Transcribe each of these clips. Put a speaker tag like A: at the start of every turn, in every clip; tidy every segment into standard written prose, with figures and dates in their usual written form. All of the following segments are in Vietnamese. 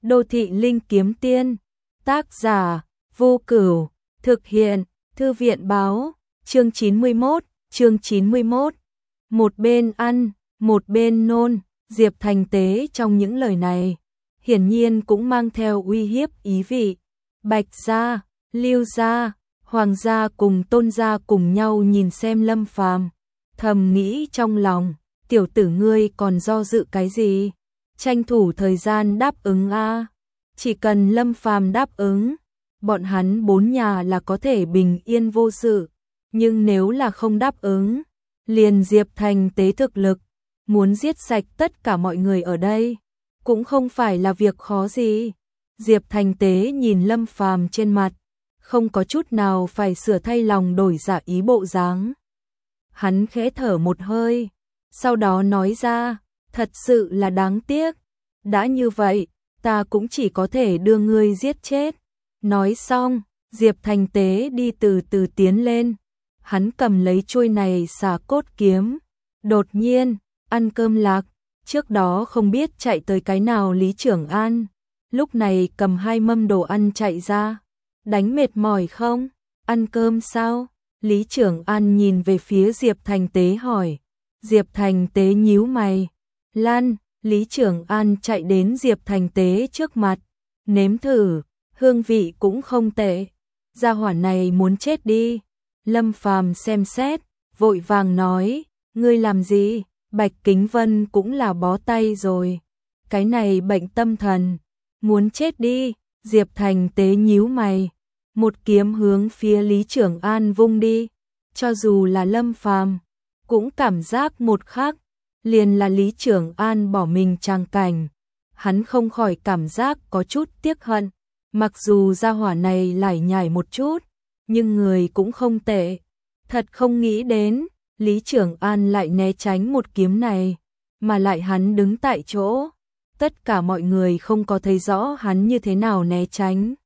A: Đô thị linh kiếm tiên. Tác giả Vô Cửu. Thực hiện Thư viện báo. Chương 91. Một bên ăn, một bên nôn. Diệp Thành Tế trong những lời này hiển nhiên cũng mang theo uy hiếp ý vị. Bạch gia, Lưu gia, Hoàng gia cùng Tôn gia cùng nhau nhìn xem Lâm Phàm, thầm nghĩ trong lòng, tiểu tử ngươi còn do dự cái gì? Tranh thủ thời gian đáp ứng a. Chỉ cần Lâm Phàm đáp ứng, bọn hắn bốn nhà là có thể bình yên vô sự, nhưng nếu là không đáp ứng, liền Diệp Thành Tế thực lực muốn giết sạch tất cả mọi người ở đây, cũng không phải là việc khó gì. Diệp Thành Tế nhìn Lâm Phàm trên mặt, không có chút nào phải sửa thay lòng đổi dạ ý bộ dáng. Hắn khẽ thở một hơi, sau đó nói ra, thật sự là đáng tiếc, đã như vậy, ta cũng chỉ có thể đưa ngươi giết chết. Nói xong, Diệp Thành Tế đi từ từ tiến lên, hắn cầm lấy chuôi này xà cốt kiếm. Đột nhiên, ăn cơm lạc, trước đó không biết chạy tới cái nào Lý Trưởng An, lúc này cầm 2 mâm đồ ăn chạy ra. Đánh mệt mỏi không? Ăn cơm sao? Lý Trưởng An nhìn về phía Diệp Thành Tế hỏi. Diệp Thành Tế nhíu mày. Lan, Lý Trưởng An chạy đến Diệp Thành Tế trước mặt, nếm thử, hương vị cũng không tệ. Gia hỏa này muốn chết đi. Lâm Phàm xem xét, vội vàng nói, ngươi làm gì? Bạch Kính Vân cũng là bó tay rồi. Cái này bệnh tâm thần, muốn chết đi. Diệp Thành Tế nhíu mày, một kiếm hướng phía Lý Trưởng An vung đi. Cho dù là Lâm Phàm cũng cảm giác một khắc, liền là Lý Trưởng An bỏ mình tràng cảnh, hắn không khỏi cảm giác có chút tiếc hận. Mặc dù gia hỏa này lải nhải một chút, nhưng người cũng không tệ. Thật không nghĩ đến, Lý Trưởng An lại né tránh một kiếm này, mà lại hắn đứng tại chỗ. Tất cả mọi người không có thấy rõ hắn như thế nào né tránh.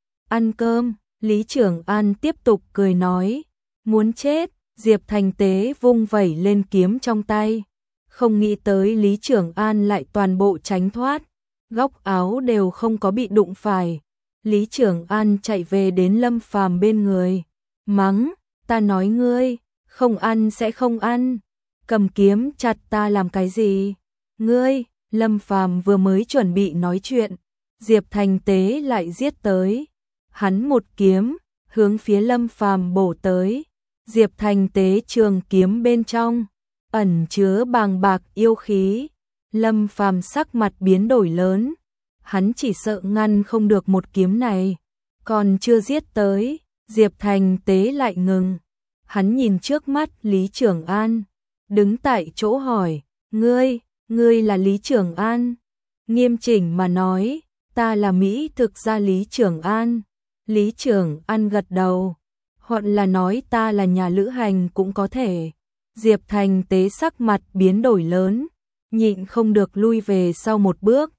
A: Ăn cơm, Lý Trưởng An tiếp tục cười nói, muốn chết. Diệp Thành Tế vung vẩy lên kiếm trong tay, không nghĩ tới Lý Trưởng An lại toàn bộ tránh thoát, góc áo đều không có bị đụng phải. Lý Trưởng An chạy về đến Lâm Phàm bên người, mắng, ta nói ngươi, không ăn sẽ không ăn, cầm kiếm chặt ta làm cái gì? Ngươi, Lâm Phàm vừa mới chuẩn bị nói chuyện, Diệp Thành Tế lại giết tới, hắn một kiếm hướng phía Lâm Phàm bổ tới. Diệp Thành Tế trường kiếm bên trong ẩn chứa bàng bạc yêu khí. Lâm Phàm sắc mặt biến đổi lớn, hắn chỉ sợ ngăn không được một kiếm này, còn chưa giết tới, Diệp Thành Tế lại ngừng. Hắn nhìn trước mắt Lý Trưởng An, đứng tại chỗ hỏi, ngươi là Lý Trưởng An? Nghiêm chỉnh mà nói, ta là Mỹ thực gia Lý Trưởng An. Lý Trưởng An gật đầu, hoặc là nói ta là nhà lữ hành cũng có thể. Diệp Thành Tế sắc mặt biến đổi lớn, nhịn không được lui về sau một bước.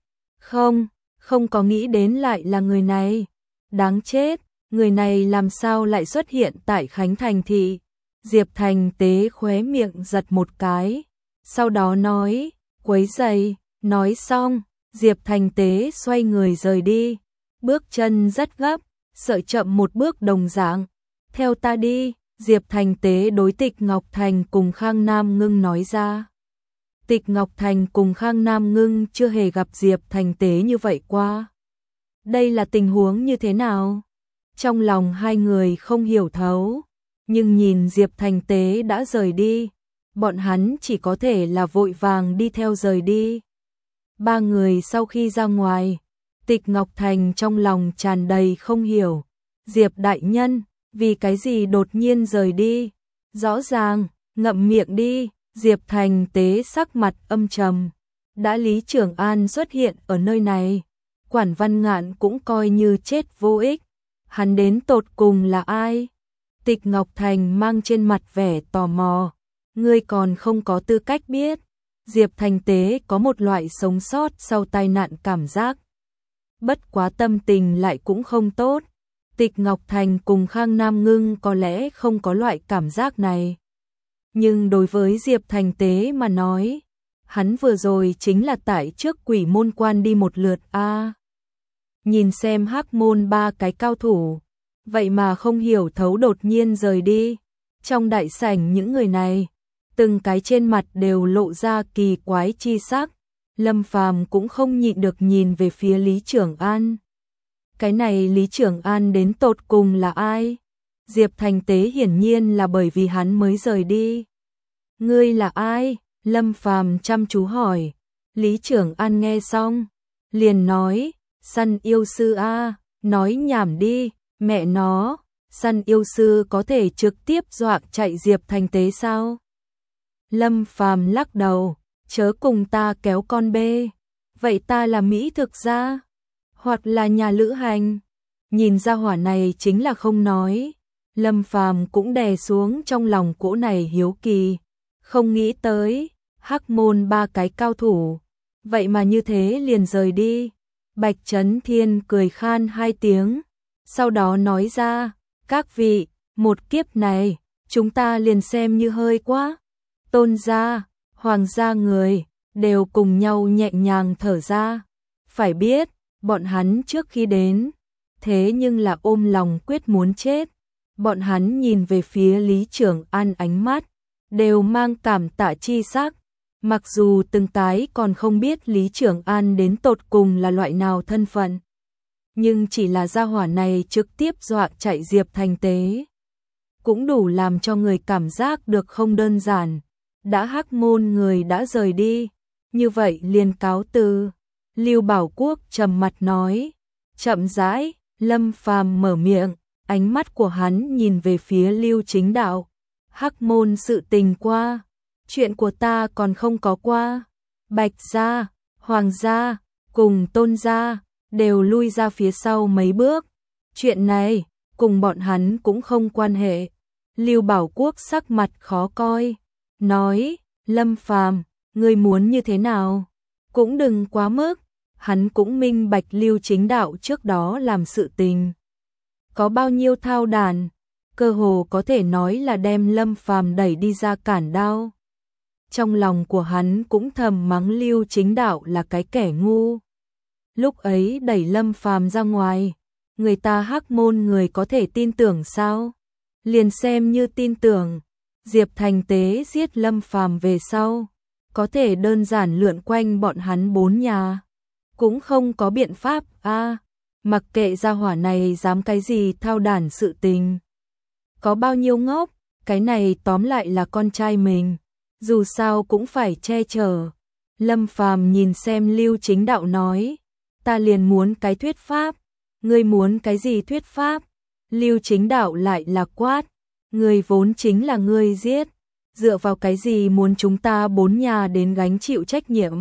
A: Không có nghĩ đến lại là người này. Đáng chết, người này làm sao lại xuất hiện tại Khánh Thành thị? Diệp Thành Tế khóe miệng giật một cái, sau đó nói, quấy rầy. Nói xong, Diệp Thành Tế xoay người rời đi, bước chân rất gấp, sợ chậm một bước đồng dạng. Theo ta đi, Diệp Thành Tế đối Tịch Ngọc Thành cùng Khang Nam Ngưng nói ra. Tịch Ngọc Thành cùng Khang Nam Ngưng chưa hề gặp Diệp Thành Tế như vậy qua. Đây là tình huống như thế nào? Trong lòng hai người không hiểu thấu, nhưng nhìn Diệp Thành Tế đã rời đi, bọn hắn chỉ có thể là vội vàng đi theo rời đi. Ba người sau khi ra ngoài, Tịch Ngọc Thành trong lòng tràn đầy không hiểu. Diệp đại nhân, vì cái gì đột nhiên rời đi? Rõ ràng, ngậm miệng đi. Diệp Thành Tế sắc mặt âm trầm. Đã Lý Trưởng An xuất hiện ở nơi này, Quản Văn Ngạn cũng coi như chết vô ích. Hắn đến tột cùng là ai? Tịch Ngọc Thành mang trên mặt vẻ tò mò. Ngươi còn không có tư cách biết. Diệp Thành Tế có một loại sống sót sau tai nạn cảm giác. Bất quá tâm tình lại cũng không tốt. Tịch Ngọc Thành cùng Khang Nam Ngưng có lẽ không có loại cảm giác này. Nhưng đối với Diệp Thành Tế mà nói, hắn vừa rồi chính là tại trước Quỷ Môn Quan đi một lượt a. nhìn xem Hắc Môn ba cái cao thủ, vậy mà không hiểu thấu đột nhiên rời đi. Trong đại sảnh những người này, từng cái trên mặt đều lộ ra kỳ quái chi sắc. Lâm Phàm cũng không nhịn được nhìn về phía Lý Trưởng An. Cái này Lý Trưởng An đến tột cùng là ai? Diệp Thành Tế hiển nhiên là bởi vì hắn mới rời đi. Ngươi là ai? Lâm Phàm chăm chú hỏi. Lý Trưởng An nghe xong, liền nói, săn yêu sư a, nói nhảm đi, mẹ nó, săn yêu sư có thể trực tiếp dọa chạy Diệp Thành Tế sao? Lâm Phàm lắc đầu, chớ cùng ta kéo con bê, vậy ta là Mỹ thực gia, hoặc là nhà lữ hành. Nhìn ra hỏa này chính là không nói, Lâm Phàm cũng đè xuống trong lòng cỗ này hiếu kỳ, không nghĩ tới, Hắc Môn ba cái cao thủ, vậy mà như thế liền rời đi. Bạch Chấn Thiên cười khan hai tiếng, sau đó nói ra, các vị, một kiếp này, chúng ta liền xem như hơi quá. Tôn gia, Hoàng gia người, đều cùng nhau nhẹ nhàng thở ra. Phải biết, bọn hắn trước khi đến, thế nhưng là ôm lòng quyết muốn chết. Bọn hắn nhìn về phía Lý Trưởng An ánh mắt, đều mang cảm tạ chi sắc. Mặc dù từng cái còn không biết Lý Trưởng An đến tột cùng là loại nào thân phận, nhưng chỉ là gia hỏa này trực tiếp dọa chạy Diệp Thành Tế, cũng đủ làm cho người cảm giác được không đơn giản. Đã Hắc Môn người đã rời đi, như vậy liền cáo từ. Lưu Bảo Quốc trầm mặt nói, chậm rãi. Lâm Phàm mở miệng, ánh mắt của hắn nhìn về phía Lưu Chính Đạo. Hắc Môn sự tình qua, chuyện của ta còn không có qua. Bạch gia, Hoàng gia, cùng Tôn gia, đều lui ra phía sau mấy bước. Chuyện này, cùng bọn hắn cũng không quan hệ. Lưu Bảo Quốc sắc mặt khó coi, nói, Lâm Phàm, ngươi muốn như thế nào? Cũng đừng quá mức. Hắn cũng minh bạch Lưu Chính Đạo trước đó làm sự tình có bao nhiêu thao đàn, cơ hồ có thể nói là đem Lâm Phàm đẩy đi ra cản đao. Trong lòng của hắn cũng thầm mắng Lưu Chính Đạo là cái kẻ ngu. Lúc ấy đẩy Lâm Phàm ra ngoài, người ta Hắc Môn người có thể tin tưởng sao? Liền xem như tin tưởng, Diệp Thành Tế giết Lâm Phàm về sau, có thể đơn giản lượn quanh bọn hắn bốn nhà. Cũng không có biện pháp a, mặc kệ gia hỏa này dám cái gì thao đản sự tình. Có bao nhiêu ngốc, cái này tóm lại là con trai mình, dù sao cũng phải che chở. Lâm Phàm nhìn xem Lưu Chính Đạo nói, ta liền muốn cái thuyết pháp, ngươi muốn cái gì thuyết pháp? Lưu Chính Đạo lại là quát, ngươi vốn chính là ngươi giết, dựa vào cái gì muốn chúng ta bốn nhà đến gánh chịu trách nhiệm?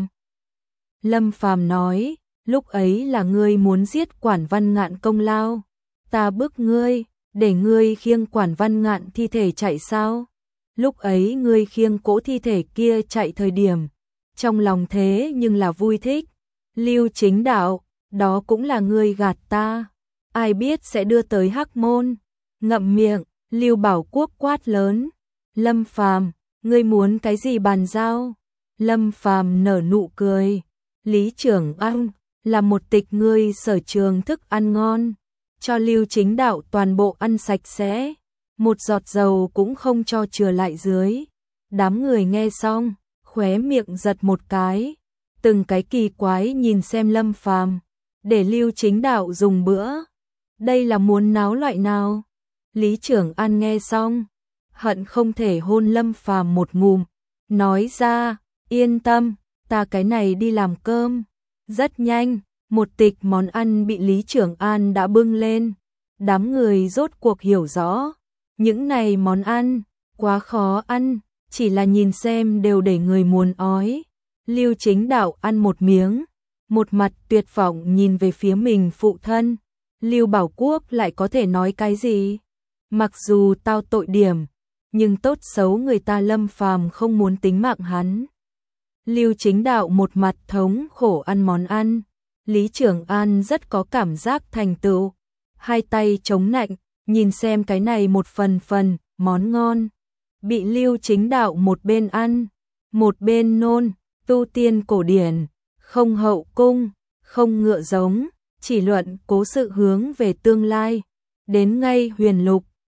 A: Lâm Phàm nói, lúc ấy là ngươi muốn giết Quản Văn Ngạn công lao, ta bức ngươi, để ngươi khiêng Quản Văn Ngạn thi thể chạy sao? Lúc ấy ngươi khiêng cỗ thi thể kia chạy thời điểm, trong lòng thế nhưng là vui thích. Lưu Chính Đạo, đó cũng là ngươi gạt ta, ai biết sẽ đưa tới Hắc Môn. Ngậm miệng, Lưu Bảo Quốc quát lớn, Lâm Phàm, ngươi muốn cái gì bàn giao? Lâm Phàm nở nụ cười, Lý Trưởng An, là một tịch ngươi sở trường thức ăn ngon, cho Lưu Chính Đạo toàn bộ ăn sạch sẽ, một giọt dầu cũng không cho chừa lại dưới. Đám người nghe xong, khóe miệng giật một cái, từng cái kỳ quái nhìn xem Lâm Phàm, để Lưu Chính Đạo dùng bữa. Đây là muốn náo loại nào? Lý Trưởng An nghe xong, hận không thể hôn Lâm Phàm một ngụm, nói ra, yên tâm, ta cái này đi làm cơm. Rất nhanh, một tịch món ăn bị Lý Trưởng An đã bưng lên. Đám người rốt cuộc hiểu rõ, những này món ăn, quá khó ăn, chỉ là nhìn xem đều để người muốn ói. Lưu Chính Đạo ăn một miếng, một mặt tuyệt vọng nhìn về phía mình phụ thân. Lưu Bảo Quốc lại có thể nói cái gì? Mặc dù tao tội điểm, nhưng tốt xấu người ta Lâm Phàm không muốn tính mạng hắn. Lưu Chính Đạo một mặt thống khổ ăn món ăn, Lý Trưởng An rất có cảm giác thành tựu, hai tay chống nạnh, nhìn xem cái này một phần món ngon, bị Lưu Chính Đạo một bên ăn, một bên nôn. Tu tiên cổ điển, không hậu cung, không ngựa giống, chỉ luận cố sự hướng về tương lai. Đến ngay Huyền Lục,